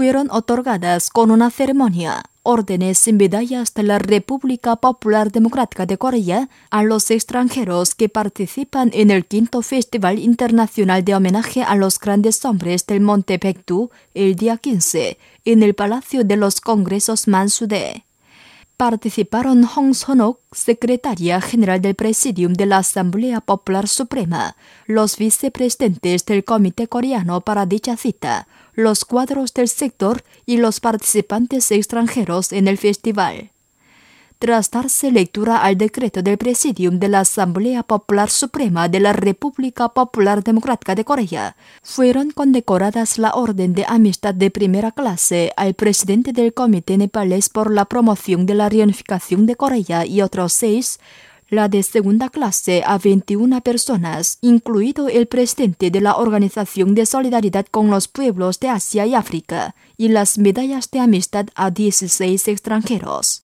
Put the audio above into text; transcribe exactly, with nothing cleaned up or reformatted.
fueron otorgadas con una ceremonia, órdenes y medallas de la República Popular Democrática de Corea a los extranjeros que participan en el quinto Festival Internacional de Homenaje a los Grandes Hombres del Monte Baekdu el día quince, en el Palacio de los Congresos Mansudae. Participaron Hong Son-ok, secretaria general del Presidium de la Asamblea Popular Suprema, los vicepresidentes del Comité Coreano para dicha cita, los cuadros del sector y los participantes extranjeros en el festival. Tras darse lectura al decreto del Presidium de la Asamblea Popular Suprema de la República Popular Democrática de Corea, fueron condecoradas la Orden de Amistad de Primera Clase al presidente del Comité Nepalés por la Promoción de la Reunificación de Corea y otros seis, la de segunda clase a veintiuna personas, incluido el presidente de la Organización de Solidaridad con los Pueblos de Asia y África, y las medallas de amistad a dieciséis extranjeros.